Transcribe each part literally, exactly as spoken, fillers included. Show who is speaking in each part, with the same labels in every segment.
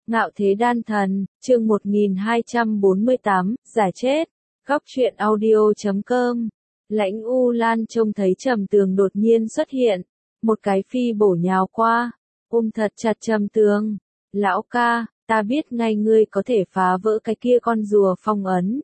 Speaker 1: Ngạo thế đan thần, chương một nghìn hai trăm bốn mươi tám, giải chết. Góc truyện audio chấm com. Lãnh U Lan trông thấy Trầm Tường đột nhiên xuất hiện, một cái phi bổ nhào qua, ôm thật chặt Trầm Tường. Lão ca, ta biết ngay ngươi có thể phá vỡ cái kia con rùa phong ấn.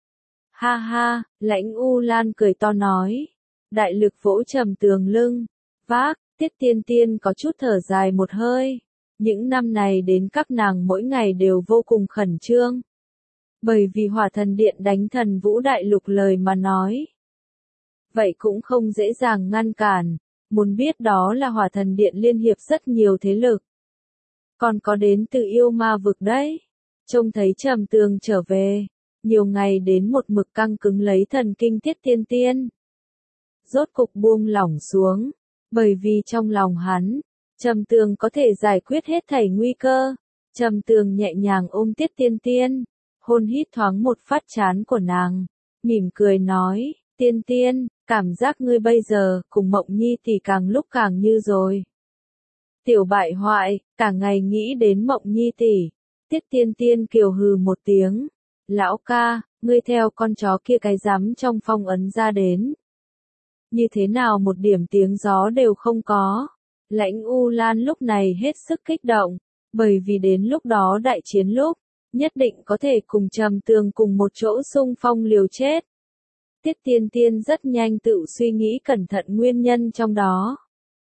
Speaker 1: Ha ha, Lãnh U Lan cười to nói. Đại lực vỗ Trầm Tường lưng, vác, Tiết Tiên Tiên có chút thở dài một hơi. Những năm này đến các nàng mỗi ngày đều vô cùng khẩn trương. Bởi vì Hỏa Thần Điện đánh Thần Vũ Đại Lục lời mà nói. Vậy cũng không dễ dàng ngăn cản, muốn biết đó là Hỏa Thần Điện liên hiệp rất nhiều thế lực. Còn có đến từ yêu ma vực đấy. Trông thấy Trầm Tường trở về, nhiều ngày đến một mực căng cứng lấy thần kinh Tiết Tiên Tiên. Rốt cục buông lỏng xuống, bởi vì trong lòng hắn, Trầm Tường có thể giải quyết hết thảy nguy cơ. Trầm Tường nhẹ nhàng ôm Tiết Tiên Tiên, hôn hít thoáng một phát trán của nàng, mỉm cười nói, Tiên Tiên, cảm giác ngươi bây giờ cùng Mộng Nhi thì càng lúc càng như rồi. Tiểu bại hoại, cả ngày nghĩ đến Mộng Nhi tỷ. Tiết Tiên Tiên kiều hừ một tiếng, lão ca, ngươi theo con chó kia cái rắm trong phong ấn ra đến. Như thế nào một điểm tiếng gió đều không có. Lãnh U Lan lúc này hết sức kích động, bởi vì đến lúc đó đại chiến lúc, nhất định có thể cùng Trầm Tường cùng một chỗ xung phong liều chết. Tiết Tiên Tiên rất nhanh tự suy nghĩ cẩn thận nguyên nhân trong đó.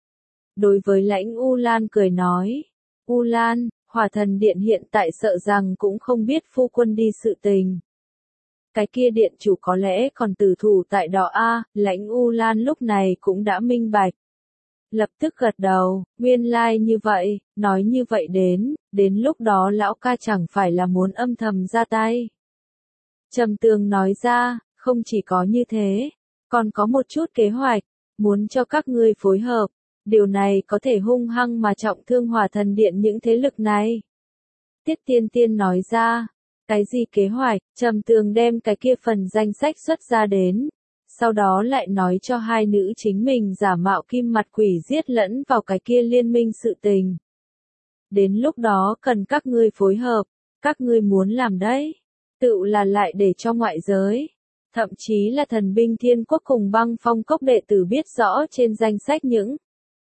Speaker 1: Đối với Lãnh U Lan cười nói, U Lan, Hỏa Thần Điện hiện tại sợ rằng cũng không biết phu quân đi sự tình. Cái kia điện chủ có lẽ còn tử thủ tại đó a. Lãnh U Lan lúc này cũng đã minh bạch. Lập tức gật đầu, nguyên lai like như vậy, nói như vậy đến, đến lúc đó lão ca chẳng phải là muốn âm thầm ra tay. Trầm Tường nói ra, không chỉ có như thế, còn có một chút kế hoạch, muốn cho các ngươi phối hợp, điều này có thể hung hăng mà trọng thương Hỏa Thần Điện những thế lực này. Tiết Tiên Tiên nói ra, cái gì kế hoạch, Trầm Tường đem cái kia phần danh sách xuất ra đến. Sau đó lại nói cho hai nữ chính mình giả mạo kim mặt quỷ giết lẫn vào cái kia liên minh sự tình. Đến lúc đó cần các ngươi phối hợp, các ngươi muốn làm đấy, tự là lại để cho ngoại giới, thậm chí là thần binh thiên quốc cùng băng phong cốc đệ tử biết rõ trên danh sách những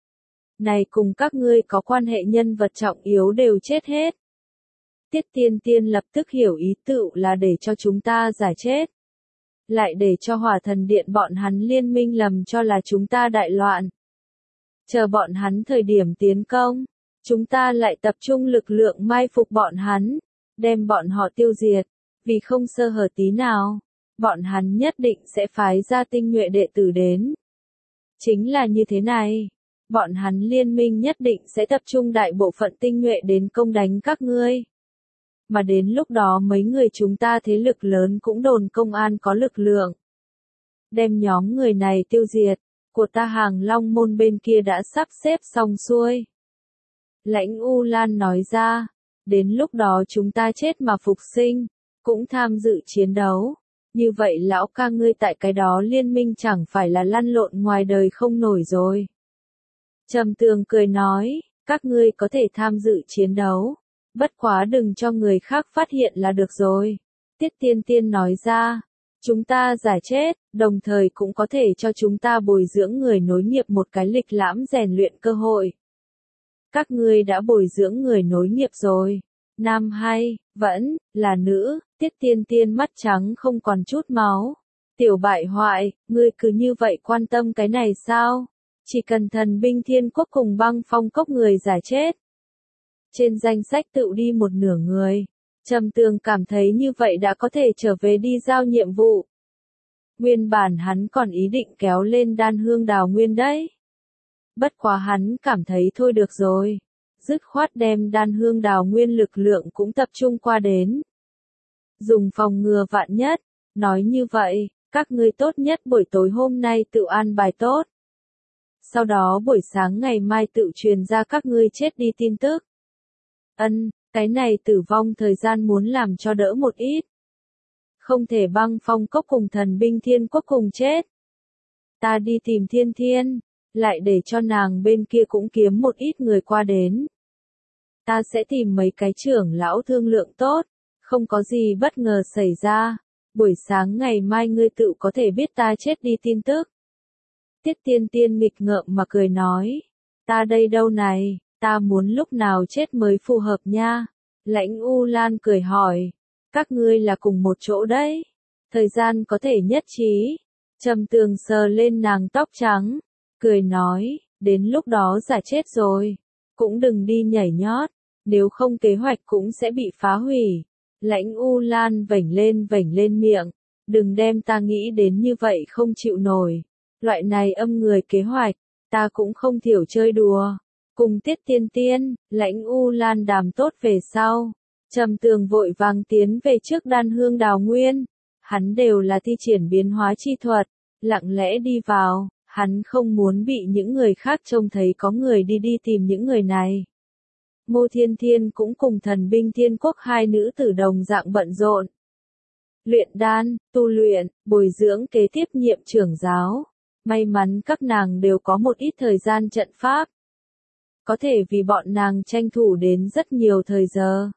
Speaker 1: này cùng các ngươi có quan hệ nhân vật trọng yếu đều chết hết. Tiết Tiên Tiên lập tức hiểu ý tự là để cho chúng ta giải chết. Lại để cho Hỏa Thần Điện bọn hắn liên minh lầm cho là chúng ta đại loạn. Chờ bọn hắn thời điểm tiến công, chúng ta lại tập trung lực lượng mai phục bọn hắn, đem bọn họ tiêu diệt, vì không sơ hở tí nào, bọn hắn nhất định sẽ phái ra tinh nhuệ đệ tử đến. Chính là như thế này, bọn hắn liên minh nhất định sẽ tập trung đại bộ phận tinh nhuệ đến công đánh các ngươi. Mà đến lúc đó mấy người chúng ta thế lực lớn cũng đồn công an có lực lượng. Đem nhóm người này tiêu diệt, của ta Hàng Long môn bên kia đã sắp xếp xong xuôi. Lãnh U Lan nói ra, đến lúc đó chúng ta chết mà phục sinh, cũng tham dự chiến đấu. Như vậy lão ca ngươi tại cái đó liên minh chẳng phải là lăn lộn ngoài đời không nổi rồi. Trầm Tường cười nói, các ngươi có thể tham dự chiến đấu. Bất quá đừng cho người khác phát hiện là được rồi. Tiết Tiên Tiên nói ra, chúng ta giải chết, đồng thời cũng có thể cho chúng ta bồi dưỡng người nối nghiệp một cái lịch lãm rèn luyện cơ hội. Các ngươi đã bồi dưỡng người nối nghiệp rồi. Nam hay, vẫn, là nữ, Tiết Tiên Tiên mắt trắng không còn chút máu. Tiểu bại hoại, ngươi cứ như vậy quan tâm cái này sao? Chỉ cần thần binh thiên quốc cùng băng phong cốc người giải chết. Trên danh sách tự đi một nửa người, Trầm Tường cảm thấy như vậy đã có thể trở về đi giao nhiệm vụ. Nguyên bản hắn còn ý định kéo lên Đan Hương Đào Nguyên đấy. Bất quá hắn cảm thấy thôi được rồi, dứt khoát đem Đan Hương Đào Nguyên lực lượng cũng tập trung qua đến. Dùng phòng ngừa vạn nhất, nói như vậy, các ngươi tốt nhất buổi tối hôm nay tự an bài tốt. Sau đó buổi sáng ngày mai tự truyền ra các ngươi chết đi tin tức. Ân, cái này tử vong thời gian muốn làm cho đỡ một ít. Không thể băng phong cốc cùng thần binh thiên quốc cùng chết. Ta đi tìm Thiên Thiên, lại để cho nàng bên kia cũng kiếm một ít người qua đến. ta sẽ tìm mấy cái trưởng lão thương lượng tốt, không có gì bất ngờ xảy ra, buổi sáng ngày mai ngươi tự có thể biết ta chết đi tin tức. Tiết Tiên Tiên nghịch ngợm mà cười nói, ta đây đâu này, ta muốn lúc nào chết mới phù hợp nha. Lãnh U Lan cười hỏi, các ngươi là cùng một chỗ đấy, thời gian có thể nhất trí. Trầm Tường sờ lên nàng tóc trắng, cười nói, đến lúc đó giả chết rồi, cũng đừng đi nhảy nhót, nếu không kế hoạch cũng sẽ bị phá hủy. Lãnh U Lan vểnh lên vểnh lên miệng, đừng đem ta nghĩ đến như vậy không chịu nổi, loại này âm người kế hoạch, ta cũng không thiểu chơi đùa. Cùng Tiết Tiên Tiên, Lãnh U Lan đàm tốt về sau, Trầm Tường vội vàng tiến về trước Đan Hương Đào Nguyên, hắn đều là thi triển biến hóa chi thuật, lặng lẽ đi vào, hắn không muốn bị những người khác trông thấy có người đi đi tìm những người này. Ngô Thiên Thiên cũng cùng Thần Binh Thiên Quốc hai nữ tử đồng dạng bận rộn. Luyện đan, tu luyện, bồi dưỡng kế tiếp nhiệm trưởng giáo. May mắn các nàng đều có một ít thời gian trận pháp. Có thể vì bọn nàng tranh thủ đến rất nhiều thời giờ.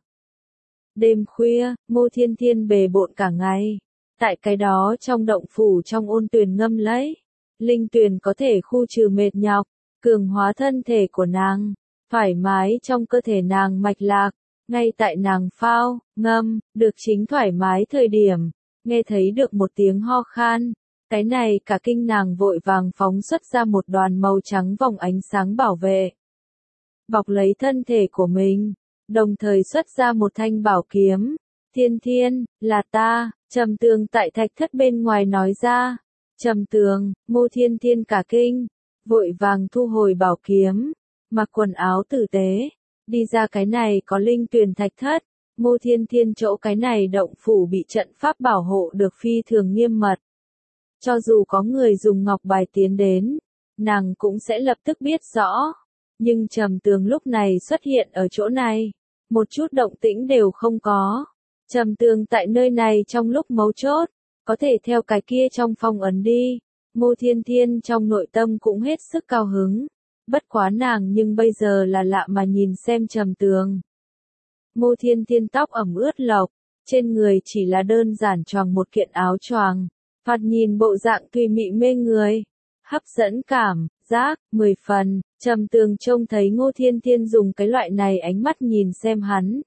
Speaker 1: Đêm khuya, Ngô Thiên Thiên bề bộn cả ngày. Tại cái đó trong động phủ trong ôn tuyền ngâm lấy. Linh tuyền có thể khu trừ mệt nhọc, cường hóa thân thể của nàng. Thoải mái trong cơ thể nàng mạch lạc, ngay tại nàng phao, ngâm, được chính thoải mái thời điểm, nghe thấy được một tiếng ho khan, cái này cả kinh nàng vội vàng phóng xuất ra một đoàn màu trắng vòng ánh sáng bảo vệ. Bọc lấy thân thể của mình, đồng thời xuất ra một thanh bảo kiếm, Thiên Thiên, là ta, Trầm Tường tại thạch thất bên ngoài nói ra, Trầm Tường, Ngô Thiên Thiên cả kinh, vội vàng thu hồi bảo kiếm. Mặc quần áo tử tế, đi ra cái này có linh tuyền thạch thất, Ngô Thiên Thiên chỗ cái này động phủ bị trận pháp bảo hộ được phi thường nghiêm mật. Cho dù có người dùng ngọc bài tiến đến, nàng cũng sẽ lập tức biết rõ. Nhưng Trầm Tường lúc này xuất hiện ở chỗ này, một chút động tĩnh đều không có. Trầm Tường tại nơi này trong lúc mấu chốt, có thể theo cái kia trong phong ấn đi. Ngô Thiên Thiên trong nội tâm cũng hết sức cao hứng. Bất quá nàng nhưng bây giờ là lạ mà nhìn xem Trầm Tường. Ngô Thiên Thiên tóc ẩm ướt lộc, trên người chỉ là đơn giản choàng một kiện áo choàng, phạt nhìn bộ dạng tùy mị mê người, hấp dẫn cảm, giác, mười phần. Trầm Tường trông thấy Ngô Thiên Thiên dùng cái loại này ánh mắt nhìn xem hắn.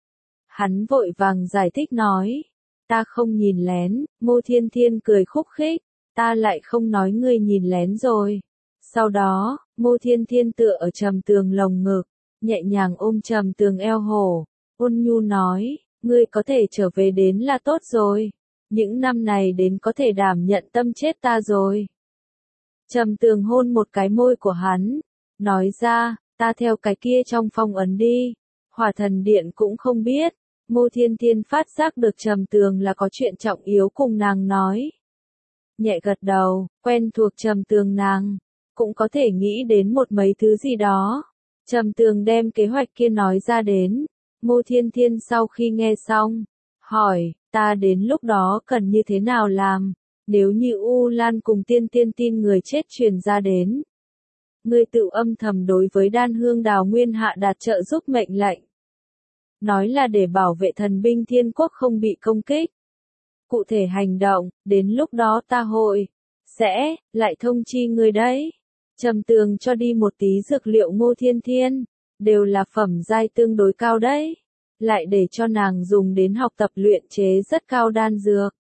Speaker 1: Hắn vội vàng giải thích nói, ta không nhìn lén. Ngô Thiên Thiên cười khúc khích, ta lại không nói ngươi nhìn lén rồi. Sau đó, Ngô Thiên Thiên tựa ở Trầm Tường lồng ngực, nhẹ nhàng ôm Trầm Tường eo hổ, ôn nhu nói, ngươi có thể trở về đến là tốt rồi, những năm này đến có thể đảm nhận tâm chết ta rồi. Trầm Tường hôn một cái môi của hắn, nói ra, ta theo cái kia trong phong ấn đi, Hỏa Thần Điện cũng không biết. Ngô Thiên Thiên phát giác được Trầm Tường là có chuyện trọng yếu cùng nàng nói. Nhẹ gật đầu, quen thuộc Trầm Tường nàng, cũng có thể nghĩ đến một mấy thứ gì đó. Trầm Tường đem kế hoạch kia nói ra đến. Ngô Thiên Thiên sau khi nghe xong, hỏi, ta đến lúc đó cần như thế nào làm, nếu như U Lan cùng Tiên Tiên tin người chết truyền ra đến. Ngươi tự âm thầm đối với Đan Hương Đào Nguyên hạ đạt trợ giúp mệnh lệnh. Nói là để bảo vệ thần binh thiên quốc không bị công kích. Cụ thể hành động, đến lúc đó ta hội, sẽ, lại thông chi ngươi đấy. Trầm Tường cho đi một tí dược liệu Ngô Thiên Thiên, đều là phẩm giai tương đối cao đấy. Lại để cho nàng dùng đến học tập luyện chế rất cao đan dược.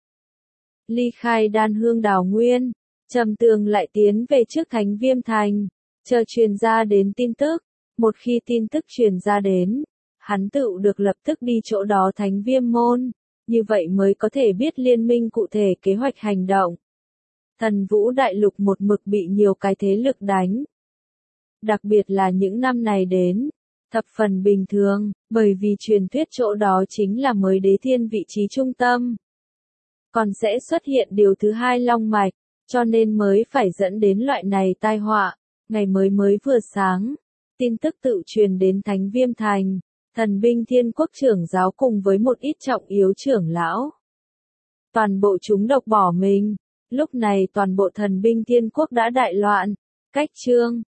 Speaker 1: Ly khai Đan Hương Đào Nguyên, Trầm Tường lại tiến về trước Thánh Viêm Thành, chờ truyền ra đến tin tức. Một khi tin tức truyền ra đến, hắn tự được lập tức đi chỗ đó Thánh Viêm Môn, như vậy mới có thể biết liên minh cụ thể kế hoạch hành động. Thần Vũ Đại Lục một mực bị nhiều cái thế lực đánh. Đặc biệt là những năm này đến, thập phần bình thường, bởi vì truyền thuyết chỗ đó chính là mới đế thiên vị trí trung tâm. Còn sẽ xuất hiện điều thứ hai long mạch, cho nên mới phải dẫn đến loại này tai họa. Ngày mới mới vừa sáng, tin tức tự truyền đến Thánh Viêm Thành, thần binh thiên quốc trưởng giáo cùng với một ít trọng yếu trưởng lão. Toàn bộ chúng độc bỏ mình, lúc này toàn bộ thần binh thiên quốc đã đại loạn, cách chương.